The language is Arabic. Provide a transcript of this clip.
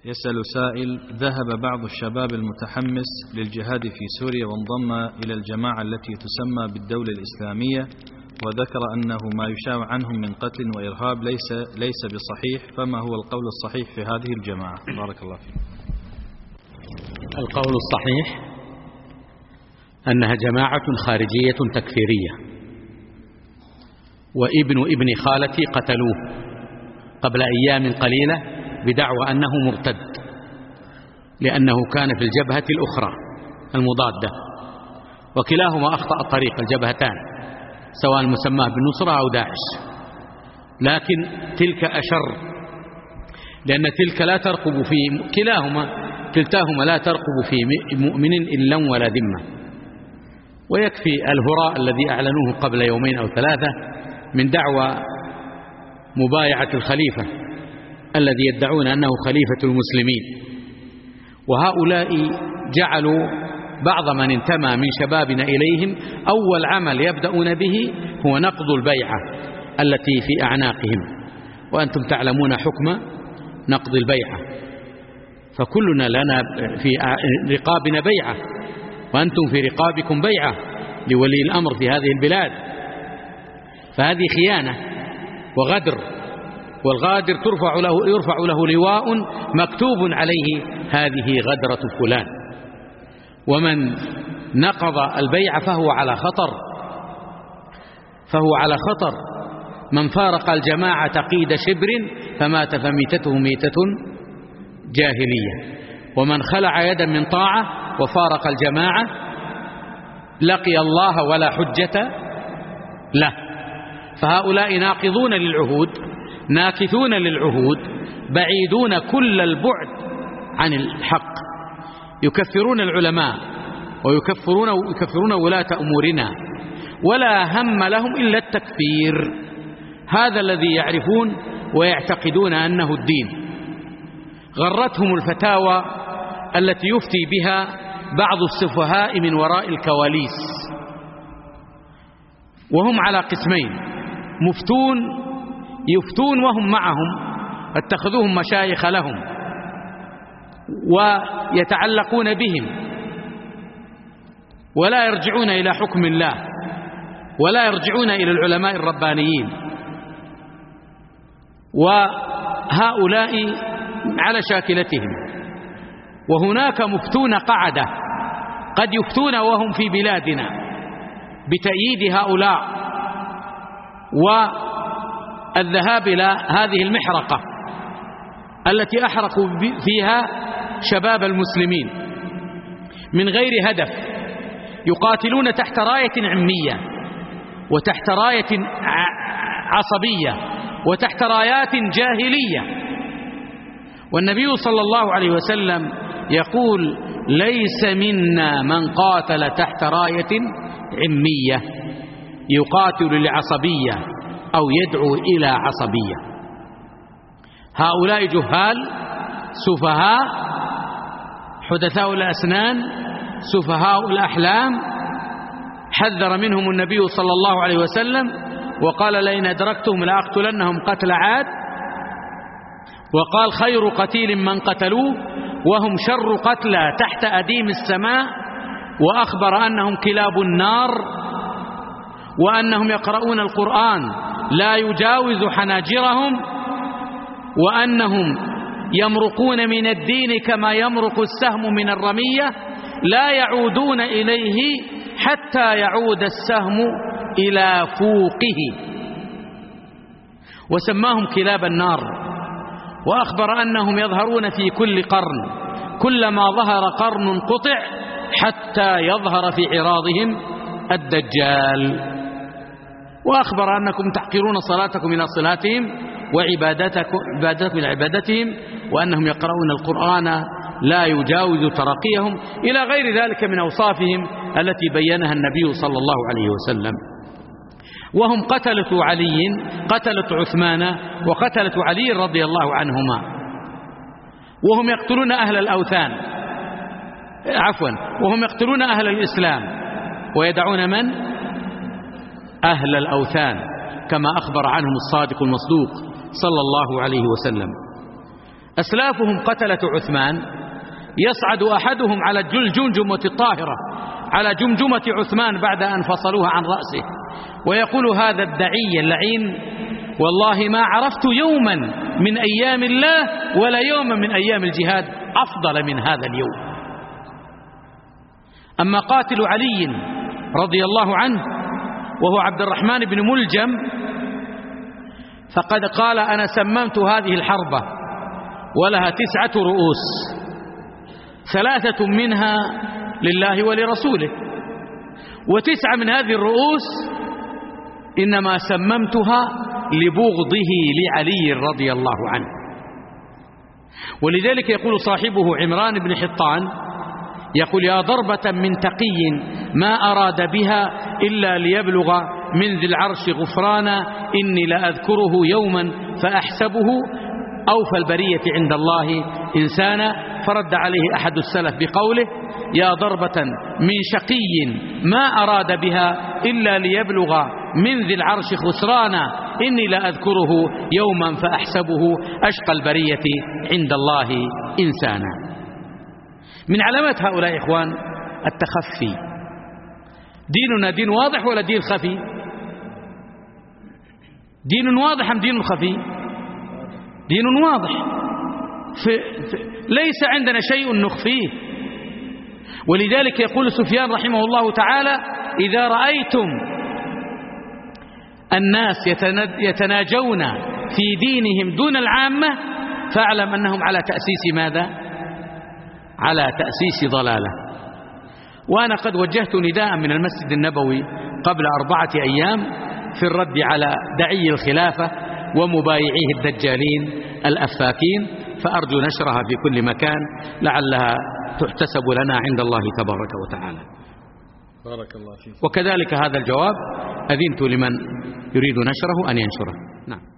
يسأل سائل: ذهب بعض الشباب المتحمس للجهاد في سوريا وانضم إلى الجماعة التي تسمى بالدولة الإسلامية، وذكر أنه ما يشاع عنهم من قتل وإرهاب ليس بصحيح، فما هو القول الصحيح في هذه الجماعة؟ بارك الله فيك. القول الصحيح أنها جماعة خارجية تكفيرية، وابن خالتي قتلوه قبل أيام قليلة بدعوى أنه مرتد، لأنه كان في الجبهة الأخرى المضادة، وكلاهما أخطأ الطريق الجبهتان، سواء مسماه بالنصرة أو داعش، لكن تلك أشر، لأن تلك لا ترقب في كلتاهما لا ترقب في مؤمن إلا ولا ذمة. ويكفي الهراء الذي أعلنوه قبل يومين أو ثلاثة من دعوى مبايعة الخليفة الذي يدعون أنه خليفة المسلمين. وهؤلاء جعلوا بعض من انتمى من شبابنا إليهم أول عمل يبدأون به هو نقض البيعة التي في أعناقهم، وأنتم تعلمون حكم نقض البيعة، فكلنا لنا في رقابنا بيعة، وأنتم في رقابكم بيعة لولي الأمر في هذه البلاد، فهذه خيانة وغدر، والغادر يرفع له لواء مكتوب عليه هذه غدرة فلان. ومن نقض البيعة فهو على خطر. من فارق الجماعة قيد شبر فمات فميتته ميتة جاهلية، ومن خلع يدا من طاعة وفارق الجماعة لقي الله ولا حجة له. فهؤلاء ناقضون للعهود، ناكثون للعهود، بعيدون كل البعد عن الحق، يكفرون العلماء ويكفرون ولاة أمورنا، ولا هم لهم إلا التكفير. هذا الذي يعرفون ويعتقدون أنه الدين. غرتهم الفتاوى التي يفتي بها بعض السفهاء من وراء الكواليس، وهم على قسمين: يفتون وهم معهم، اتخذوهم مشايخ لهم ويتعلقون بهم، ولا يرجعون إلى حكم الله، ولا يرجعون إلى العلماء الربانيين. وهؤلاء على شاكلتهم. وهناك مفتون قعدة قد يفتون وهم في بلادنا بتأييد هؤلاء والذهاب إلى هذه المحرقة التي أحرقوا فيها شباب المسلمين من غير هدف، يقاتلون تحت راية عمية وتحت راية عصبية وتحت رايات جاهلية. والنبي صلى الله عليه وسلم يقول: ليس منا من قاتل تحت راية عمية يقاتل لعصبية أو يدعو إلى عصبية. هؤلاء جهال سفهاء حدثاء الأسنان سفهاء الأحلام، حذر منهم النبي صلى الله عليه وسلم وقال: لئن أدركتهم لأقتلنهم قتل عاد، وقال: خير قتيل من قتلوه وهم شر قتلى تحت أديم السماء، وأخبر أنهم كلاب النار، وأنهم يقرؤون القرآن لا يجاوز حناجرهم، وأنهم يمرقون من الدين كما يمرق السهم من الرمية، لا يعودون إليه حتى يعود السهم إلى فوقه، وسماهم كلاب النار. وأخبر أنهم يظهرون في كل قرن، كلما ظهر قرن قطع حتى يظهر في عراضهم الدجال. وأخبر أنكم تحقرون صلاتكم إلى صلاتهم وعبادتكم إلى عبادتهم، وأنهم يقرؤون القرآن لا يجاوز تراقيهم، إلى غير ذلك من أوصافهم التي بينها النبي صلى الله عليه وسلم. وهم قتلة علي، قتلة عثمان، وقتلة علي رضي الله عنهما. وهم يقتلون أهل الأوثان، وهم يقتلون أهل الإسلام ويدعون من؟ أهل الأوثان، كما أخبر عنهم الصادق المصدوق صلى الله عليه وسلم. أسلافهم قتلة عثمان يصعد أحدهم على الجمجمة الطاهرة على جمجمة عثمان بعد أن فصلوها عن رأسه ويقول هذا الدعي اللعين والله ما عرفت يوما من أيام الله ولا يوما من أيام الجهاد أفضل من هذا اليوم. أما قاتل علي رضي الله عنه وهو عبد الرحمن بن ملجم فقد قال أنا سممت هذه الحرب ولها 9 رؤوس 3 منها لله ولرسوله و9 من هذه الرؤوس إنما سممتها لبغضه لعلي رضي الله عنه. ولذلك يقول صاحبه عمران بن حطان يقول يا ضربة من تقي ما أراد بها إلا ليبلغ من ذي العرش غفرانا إني لأذكره يوما فأحسبه أوفى البرية عند الله إنسانا. فرد عليه أحد السلف بقوله يا ضربة من شقي ما أراد بها إلا ليبلغ من ذي العرش خسرانا إني لأذكره يوما فأحسبه أشقى البرية عند الله إنسانا. من علامات هؤلاء إخوان التخفي. ديننا دين واضح ولا دين خفي؟ دين واضح أم دين خفي؟ دين واضح ليس عندنا شيء نخفيه. ولذلك يقول سفيان رحمه الله تعالى إذا رأيتم الناس يتناجون في دينهم دون العامة فاعلم أنهم على تأسيس ماذا؟ على تأسيس ضلالة. وأنا قد وجهت نداء من المسجد النبوي قبل 4 أيام في الرد على دعي الخلافة ومبايعيه الدجالين الأفاكين فأرجو نشرها في كل مكان لعلها تحتسب لنا عند الله تبارك وتعالى. بارك الله فيك. وكذلك هذا الجواب أذنت لمن يريد نشره أن ينشره. نعم.